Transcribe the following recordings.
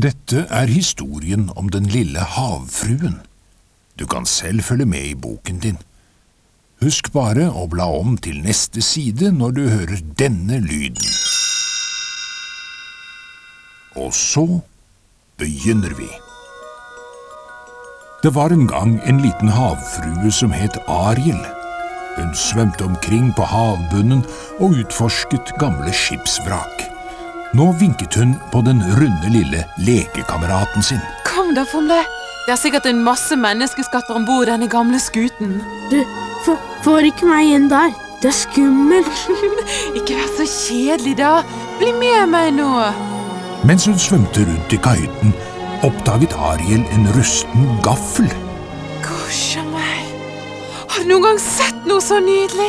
Dette historien om den lille havfruen. Du kan selv følge med i boken din. Husk bare å bla om til neste side når du hører denne lyden. Og så begynner vi. Det var en gang en liten havfrue som het Ariel. Hun svømte omkring på havbunnen og utforsket gamle skipsvrak. Nå vinket hun på den runde lille lekekameraten sin. Kom da, Fomle. Det er sikkert en masse menneskeskatter ombord denne gamle skuten. Du, får ikke meg inn der. Det er skummelt. Ikke vær så kjedelig da. Bli med meg nå. Mens hun svømte rundt i kahytten, oppdaget Ariel en rusten gaffel. Gosja meg. Har du noen gang sett noe så nydelig?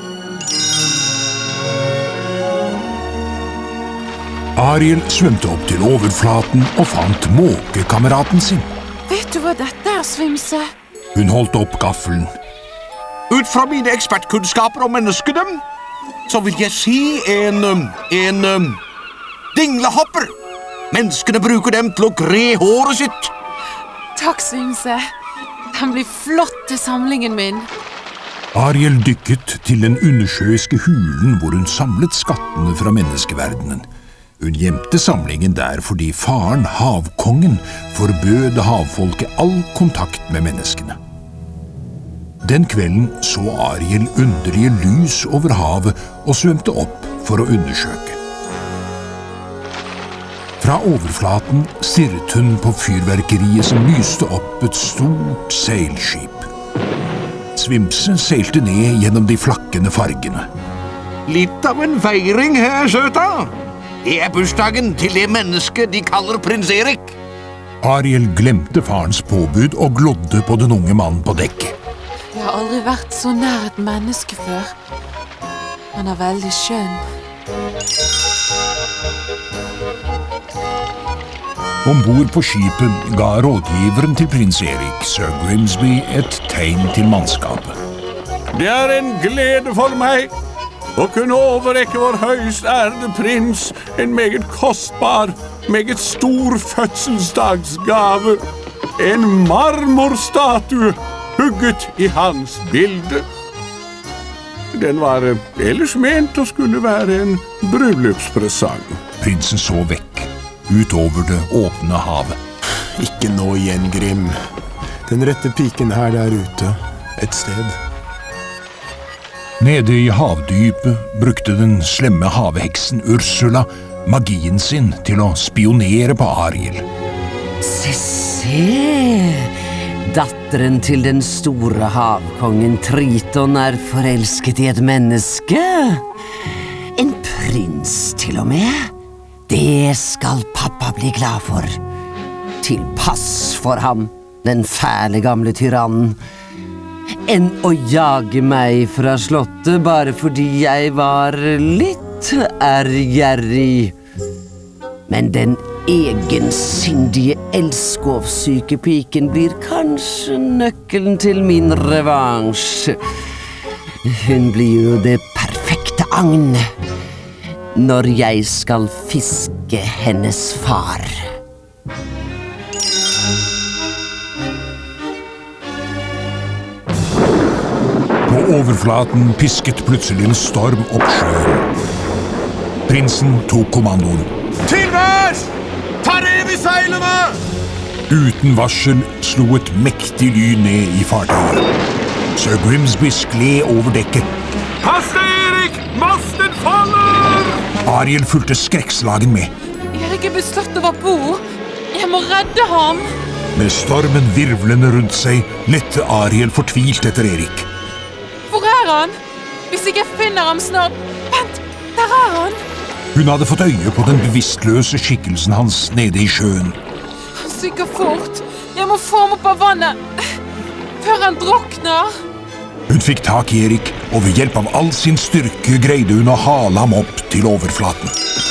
Ariel svømte opp til overflaten og fant måkekameraten sin. Vet du hva dette er, Svimse? Hun holdt opp gaffelen. Ut fra mine ekspertkunnskaper om menneskene, så vil jeg si en dinglehopper. Menneskene bruker dem til å gre håret sitt. Takk, Svimse. Den blir flott til samlingen min. Ariel dykket til den undersjøiske hulen hvor hun samlet skattene fra menneskeverdenen. Hun gjemte samlingen der fordi faren, havkongen, forbød havfolket all kontakt med menneskene. Den kvelden så Ariel underlige lys over havet og svømte opp for å undersøke. Fra overflaten stirret hun på fyrverkeriet som lyste opp et stort seilskip. Svimse seilte ned gjennom de flakkende fargene. Litt av en feiring her, søta. Det er bursdagen til det mennesket de kaller prins Erik. Ariel glemte farens påbud og glodde på den unge mannen på dekket. Jeg har aldri vært så nær et menneske før. Han er veldig skjønn. Ombord på skipet ga rådgiveren til prins Erik, Sir Grimsby, et tegn til mannskapet. Det er en glede for meg å kunne overrekke vår høyst ærede prins en meget kostbar, meget stor fødselsdagsgave. En marmorstatue hugget i hans bilde. Den var ellers ment å skulle være en bryllupspresang. Prinsen så vekk, utover det åpne havet. Ikke nå igjen, Grim. Den rette piken her der ute, et sted. Nede i havdypet brukte den slemme havheksen Ursula magien sin til å spionere på Ariel. Se, datteren til den store havkongen Triton er forelsket i et menneske. En prins til og med. Det skal pappa bli glad for. Til pass for ham, den fæle gamle tyrannen. Enn å jage meg fra slottet bare fordi jeg var litt ærgjerrig. Men den egensindige elskovssyke piken blir kanskje nøkkelen til min revansj. Hun blir jo det perfekte agn når jeg skal fiske hennes far. På overflaten pisket plutselig en storm opp sjøen. Prinsen tok kommandoen. Til værs! Ta rev i seilene! Uten varsel slo et mektig lyn ned i fartøyet. Sir Grimsby skled over dekket. Pass deg, Erik! Masten faller! Ariel fulgte skrekkslagen med. Erik er beslått over bord. Jeg må redde ham. Med stormen virvlende rundt seg, lette Ariel fortvilt etter Erik. Hvor er han? Hvis ikke jeg finner ham snart... Vent, der er han! Hun hadde fått øye på den bevisstløse skikkelsen hans nede i sjøen. Han synker fort. Jeg må få ham opp av vannet før han drukner. Hun fikk tak i Erik, og ved hjelp av all sin styrke greide hun å hale ham opp til overflaten.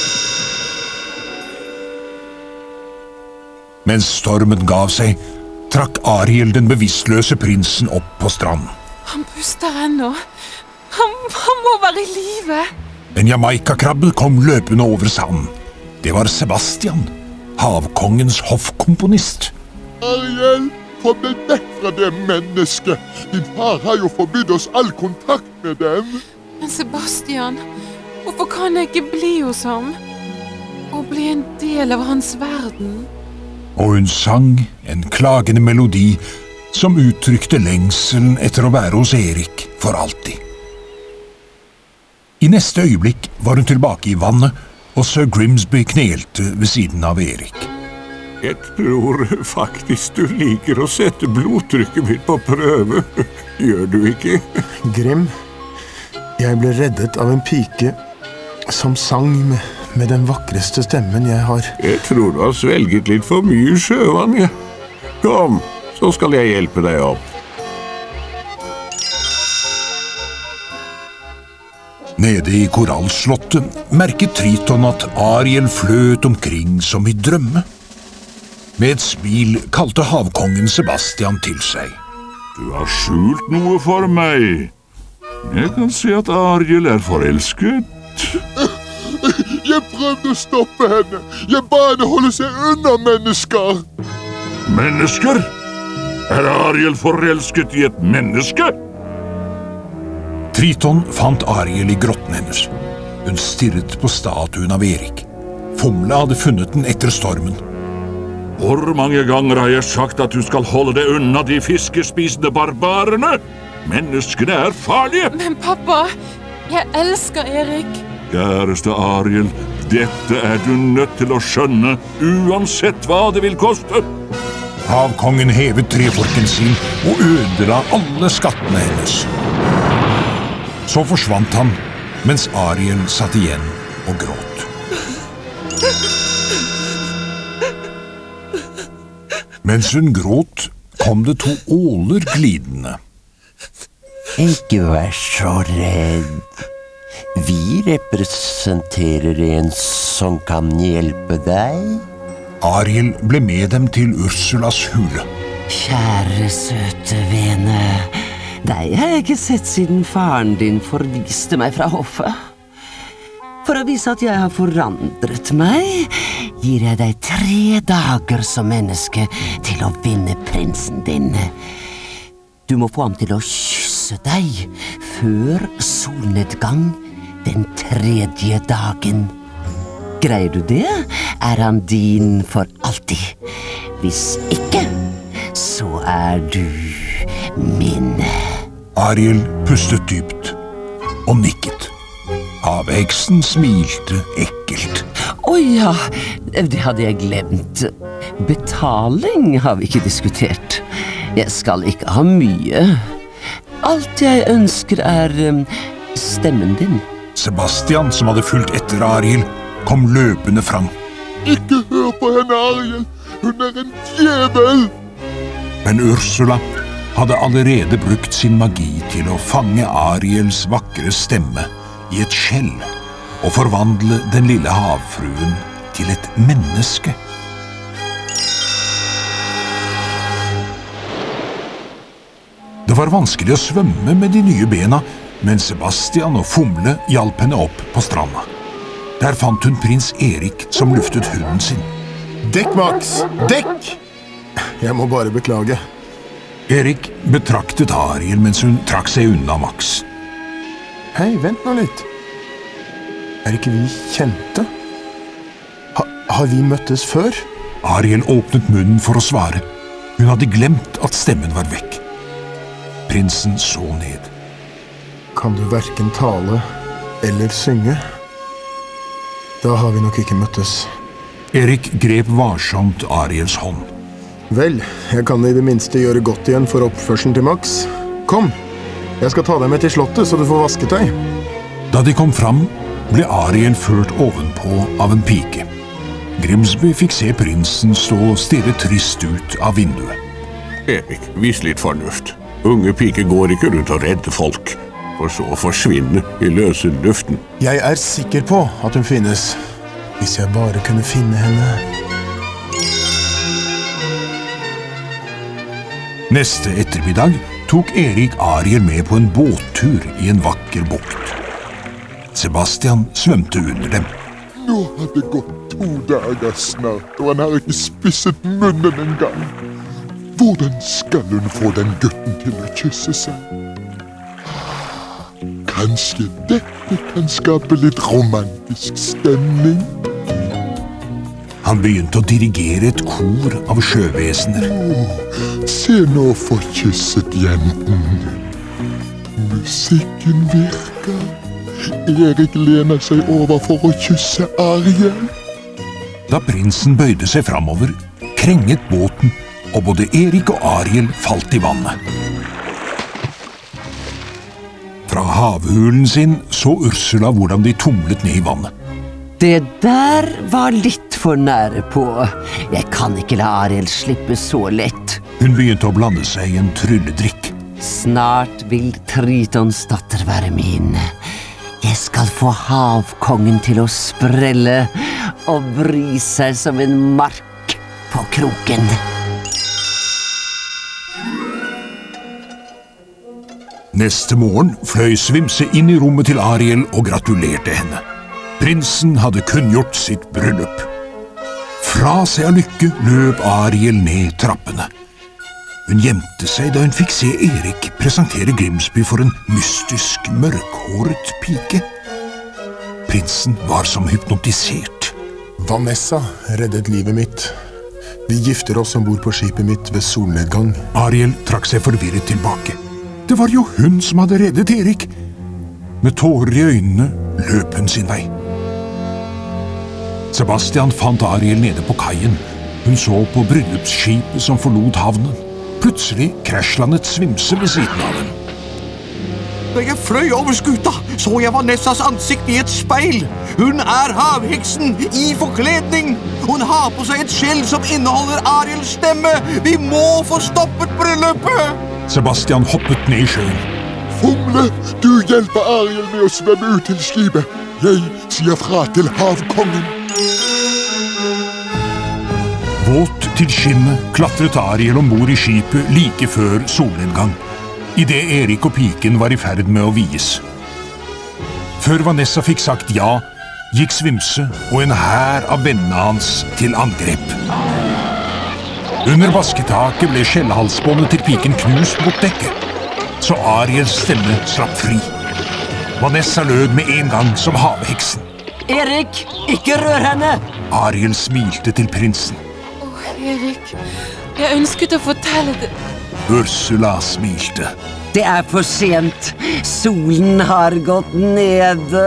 Mens stormen gav seg, trakk Ariel den bevisstløse prinsen opp på stranden. Han puster ennå. Han må være i live. En Jamaica-krabbe kom løpende over sanden. Det var Sebastian. havkongens hoffkomponist. Ariel, kom deg vekk fra det mennesket. Din far har jo forbydd oss all kontakt med dem. Men Sebastian, hvorfor kan jeg ikke bli hos ham? Og bli en del av hans verden? Og hun sang en klagende melodi som uttrykte lengselen etter å være hos Erik for alltid. I neste øyeblikk var hun tilbake i vannet, og Sir Grimsby knelte ved siden av Erik. Jeg tror faktisk du liker å sette blodtrykket mitt på prøve. Gjør du ikke? Grim, jeg ble reddet av en pike som sang med den vakreste stemmen jeg har. Jeg tror du har svelget litt for mye sjøvann, ja. Kom, så skal jeg hjelpe deg opp. Nede i korallslottet merket Triton at Ariel fløt omkring som i drømme. Med et smil kalte havkongen Sebastian til seg. Du har skjult noe for meg. Jeg kan se at Ariel er forelsket. Jeg prøvde å stoppe henne. Jeg ba henne holde seg unna mennesker. Mennesker? Er Ariel forelsket i et menneske? Triton fant Ariel i grotten hennes. Hun stirret på statuen av Erik. Fomle hadde funnet den etter stormen. Hvor mange ganger har jeg sagt at du skal holde deg unna de fiskespisende barbarene? Menneskene er farlige! Men pappa, jeg elsker Erik. Kjæreste Ariel, dette er du nødt til å skjønne, uansett hva det vil koste. Havkongen hevet treforken sin og ødela alle skattene hennes. Så forsvant han, mens Ariel satt igjen og gråt. Mens hun gråt, kom det 2 åler glidende. Ikke vær så redd. Vi representerer en som kan hjelpe deg. Ariel ble med dem til Ursulas hule. Kjære søte vene, deg har jeg ikke sett siden faren din forviste meg fra hoffet. For å vise at jeg har forandret meg, gir jeg deg 3 dager som menneske til å vinne prinsen din. Du må få ham til å kysse deg før solnedgang den 3. dagen. Greier du det, er han din for alltid. Hvis ikke, så er du min. Ariel pustet dypt og nikket. Havheksen smilte ekkelt. Ja, det hadde jeg glemt. Betaling har vi ikke diskutert. Jeg skal ikke ha mye. Alt jeg ønsker er stemmen din. Sebastian, som hadde fulgt etter Ariel, kom løpende fram. Ikke hør på henne, Ariel. Hun er en djevel. Men Ursula hadde allerede brukt sin magi til å fange Ariels vakre stemme i et skjell og forvandle den lille havfruen til et menneske. Det var vanskelig å svømme med de nye bena, men Sebastian og Fomle hjalp henne opp på stranda. Der fant hun prins Erik som luftet hunden sin. Dekk, Max! Dekk! Jeg må bare beklage. Erik betraktet Ariel mens hun trakk seg unna Max. Hei, vent nå litt. Er ikke vi kjente? Har vi møttes før? Ariel åpnet munnen for å svare. Hun hadde glemt at stemmen var vekk. Prinsen så ned. Kan du hverken tale eller synge? Da har vi nok ikke møttes. Erik grep varsomt Ariels hånd. Vel, jeg kan i det minste gjøre godt igjen for oppførselen til Max. Kom, jeg skal ta deg med til slottet, så du får vasket deg. Da de kom fram, ble Ariel ført ovenpå av en pike. Grimsby fikk se prinsen stå og stirre trist ut av vinduet. Erik, vis litt fornuft. Unge piker går ikke rundt og redder folk, for så å forsvinne i løse luften. Jeg er sikker på at hun finnes, hvis jeg bare kunne finne henne. Neste ettermiddag tok Erik Ariel med på en båttur i en vakker bukt. Sebastian svømte under dem. Nå har det gått 2 dager snart, og han har ikke spisset munnen engang. Hvordan skal hun få den gutten til å kysse seg? Kanskje dette kan skape litt romantisk stemning? Han begynte å dirigere et kor av sjøvesener. Se nå for kysset jenten. Musikken virker. Erik lener seg over for å kysse Ariel. Da prinsen bøyde seg framover, krenget båten, og både Erik og Ariel falt i vannet. Fra havhulen sin så Ursula hvordan de tumlet ned i vannet. Det der var litt for nære på. Jeg kan ikke la Ariel slippe så lett. Hun begynte å blande seg i en trylledrikk. Snart vil Tritons datter være min. Jeg skal få havkongen til å sprelle og bry seg som en mark på kroken. Neste morgen fløy Svimse inn i rommet til Ariel og gratulerte henne. Prinsen hadde kunngjort sitt bryllup. Fra seg av lykke løp Ariel ned trappene. Hun gjemte seg da hun fikk se Erik presentere Grimsby for en mystisk, mørkhåret pike. Prinsen var som hypnotisert. Vanessa reddet livet mitt. Vi gifter oss ombord på skipet mitt ved solnedgang. Ariel trakk seg forvirret tilbake. Det var jo hun som hadde reddet Erik. Med tårer i øynene løp hun sin vei. Sebastian fant Ariel nede på kaien. Hun så på bryllupsskipet som forlot havnen. Plutselig krasjlandet Svimse ved siden av dem. Da jeg fløy over skuta, så jeg Vanessas ansikt i et speil. Hun er havheksen i forkledning. Hun har på seg et skjell som inneholder Ariels stemme. Vi må få stoppet bryllupet! Sebastian hoppet ned i sjøen. Fumle, du hjelper Ariel med å svømme ut til skipet. Jeg sier fra til havkongen. Våt til skinnet klatret Ariel ombord i skipet like før solnedgang, i det Erik og piken var i ferd med å vies. Før Vanessa fikk sagt ja, gikk Svimse og en hær av vennene hans til angrep. Under vasketaket ble skjellhalsbåndet til piken knust mot dekket, så Ariels stemme slapp fri. Vanessa lød med en gang som havheksen. Erik, ikke rør henne! Ariel smilte til prinsen. Erik, jeg ønsket å fortelle det. Ursula smilte. Det er for sent. Solen har gått nede.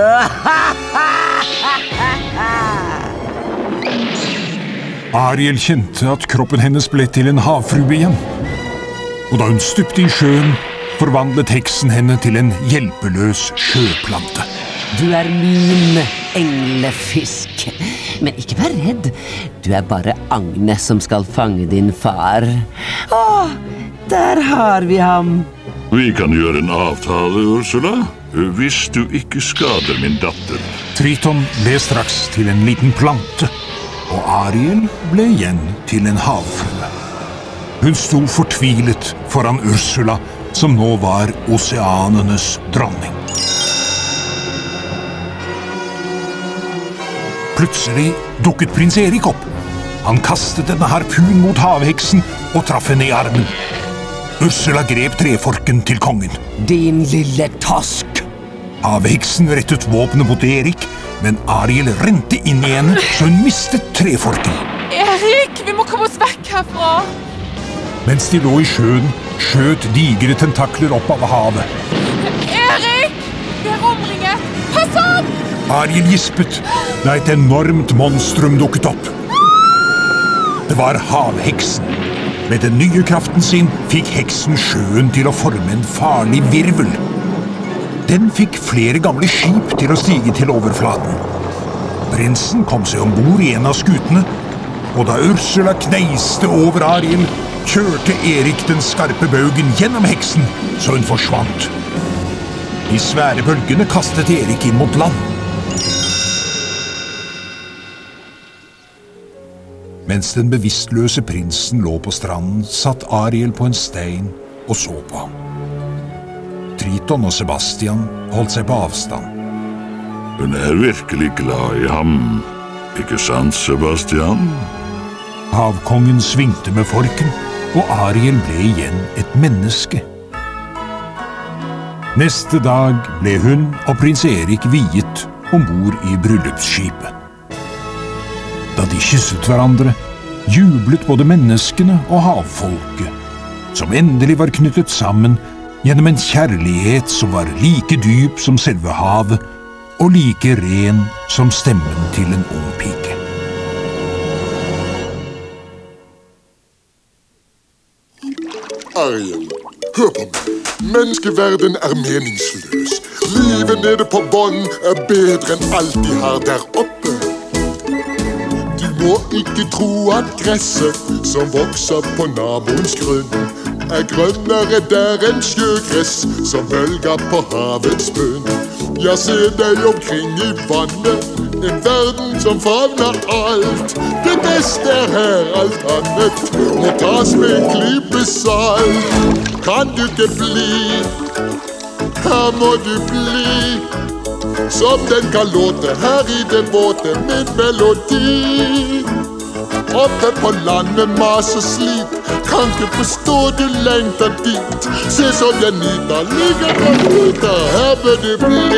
Ariel kjente at kroppen hennes ble til en havfrue igjen. Og da hun stupte i sjøen, forvandlet heksen henne til en hjelpeløs sjøplante. Du er min englefisk. Men ikke vær redd. Du er bare Agne som skal fange din far. Åh, der har vi ham. Vi kan gjøre en avtale, Ursula, hvis du ikke skader min datter. Triton ble straks til en liten plante, og Ariel ble igjen til en havfrue. Hun sto fortvilet foran Ursula, som nå var oseanenes dronning. Plutselig dukket prins Erik opp. Han kastet en harpun mot havheksen og traff henne i armen. Ursula grep treforken til kongen. Din lille tosk! Havheksen rettet våpenet mot Erik, men Ariel rente inn i henne, så hun mistet treforken. Erik, vi må komme oss vekk herfra! Mens de lå i sjøen, skjøt digre tentakler opp av havet. Erik! Vi er omringet! Pass opp! Ariel gispet da et enormt monstrum dukket opp. Det var havheksen. Med den nye kraften sin fikk heksen sjøen til å forme en farlig virvel. Den fikk flere gamle skip til å stige til overflaten. Prinsen kom seg ombord i en av skutene, og da Ursula kneiste over Ariel, kjørte Erik den skarpe baugen gjennom heksen, så hun forsvant. De svære bølgene kastet Erik inn mot land. Mens den bevisstløse prinsen lå på stranden, satt Ariel på en stein og så på ham. Triton og Sebastian holdt seg på avstand. Hun er virkelig glad i ham. Ikke sant, Sebastian? Havkongen svingte med forken, og Ariel ble igjen et menneske. Neste dag ble hun og prins Erik viet ombord i bryllupsskipet. Da de kysset hverandre, jublet både menneskene og havfolket, som endelig var knyttet sammen gjennom en kjærlighet som var like dyp som selve havet, og like ren som stemmen til en ung pike. Ariel, hør på meg. Menneskeverden er meningsløs. Livet nede på bånd er bedre enn alt de har der oppe. Du må ikke tro at gresset som vokser på naboens grunn er grønnere der enn sjøgress som bølger på havets bunn. Ja, se deg omkring i vannet, en verden som favner alt. Det beste er her, alt annet må tas med en klype salt. Kan du ikke bli, her må du bli, som den kan låte her i den våte min melodi. Oppe på landet mas og slit, kan ikke forstå du lengter dit. Se som den nyter, ligger på puta, her bør du bli.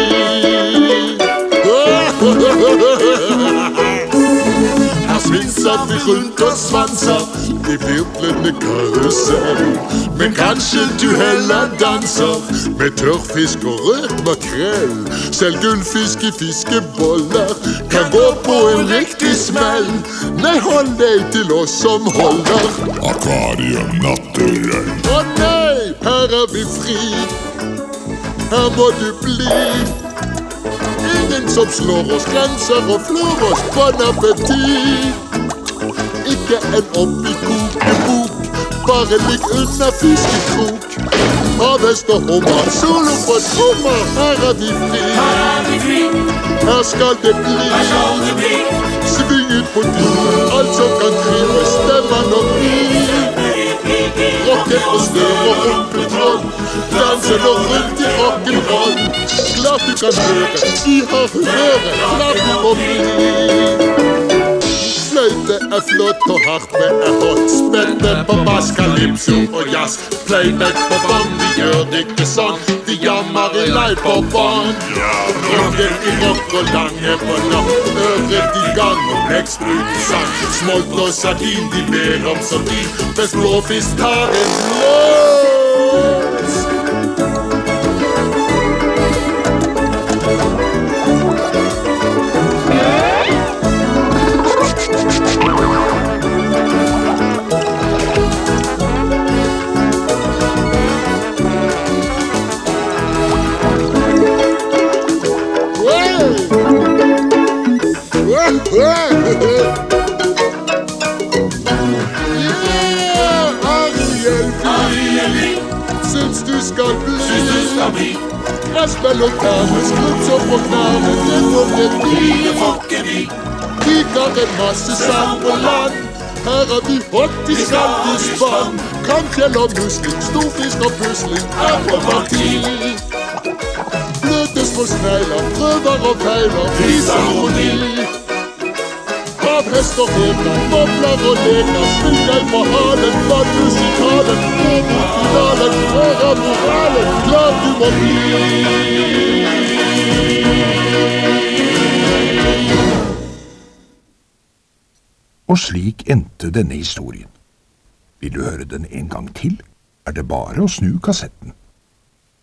Her svinser vi rundt og svanser i virvlende karusell. Men kanskje du heller danser med tørrfisk og rødt makrell. Selv gullfisk i fiskeboller kan gå på en riktig smell. Nei, hold deg til oss som holder Akvarium naturell. Å nei, her er vi fri. Her må du bli. Ingen som slår oss, grenser og flår oss. Bon appétit. Ikke en oppi kokebok, bare ligg under fiskekrok. Havhest og hummer, solo på sommer, her er vi fri. Her skal det bli. Sving ut på dyr, alt som kan krype, stemmer nok bli. Rocken og stør og rumpetroll, danser og rundt i rock'n'roll. Klart du kan høre, de har humøret, klart du må bli. Fløyte er flott og harpe er hot. Spente på bass, calypso og jazz. Playback på vann, vi gjør det ikke sånn. Vi jammer i live på bånd. Rocken i rock og lange på natt. Øret i gang og blekksprut i sang. Smolt og sardin, de ber om så de. Mens blåfisk tar en blås. Syns du skal bli. Gressbell og kane, skrutt opp på knane. Det får ikke vi. Vi kan en masse sand på land. Her er vi hot i skalldyrspann. Kamfjell og musling, storfisk og pusling er på parti. Bløtes på snegler, prøver og feiler, viser harmoni. Havhest og heker, bobler og leker, sving deg på halen, bad musikalen, gå mot finalen, hører moralen, klart du må bli. Og slik endte denne historien. Vil du høre den en gang til, er det bare å snu kassetten.